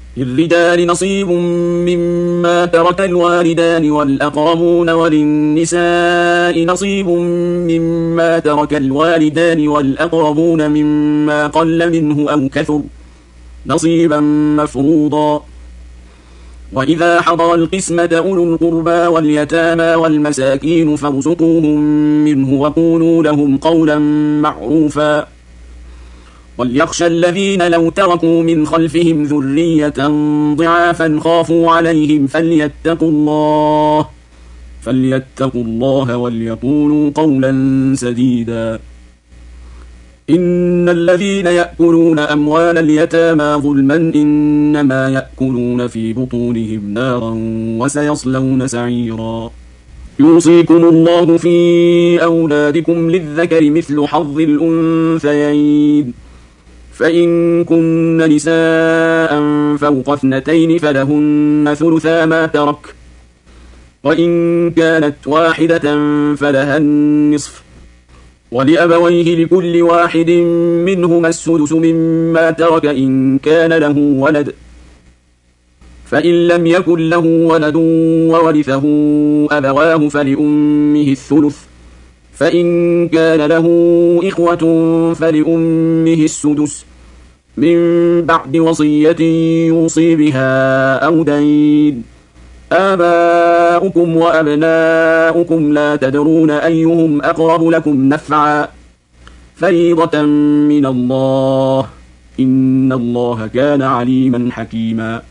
للرجال نصيب مما ترك الوالدان والأقربون وللنساء نصيب مما ترك الوالدان والأقربون مما قل منه أو كثر نصيبا مفروضا. وإذا حضر القسمة أولو القربى واليتامى والمساكين فارزقوهم منه وقولوا لهم قولا معروفا. وليخشى الذين لو تركوا من خلفهم ذرية ضعافا خافوا عليهم فليتقوا الله وليقولوا قولا سديدا. إن الذين يأكلون أموال اليتامى ظلما إنما يأكلون في بطونهم نارا وسيصلون سعيرا. يوصيكم الله في أولادكم للذكر مثل حظ الأنثيين، فإن كن نساء فوق 2 فلهن ثلثا ما ترك، وإن كانت واحدة فلها النصف، ولأبويه لكل واحد منهما السدس مما ترك إن كان له ولد، فإن لم يكن له ولد وورثه أبواه فلأمه الثلث، فإن كان له إخوة فلأمه السدس من بعد وصية يوصي بها أو دين. آباؤكم وأبناؤكم لا تدرون أيهم أقرب لكم نفعا، فريضة من الله، إن الله كان عليما حكيما.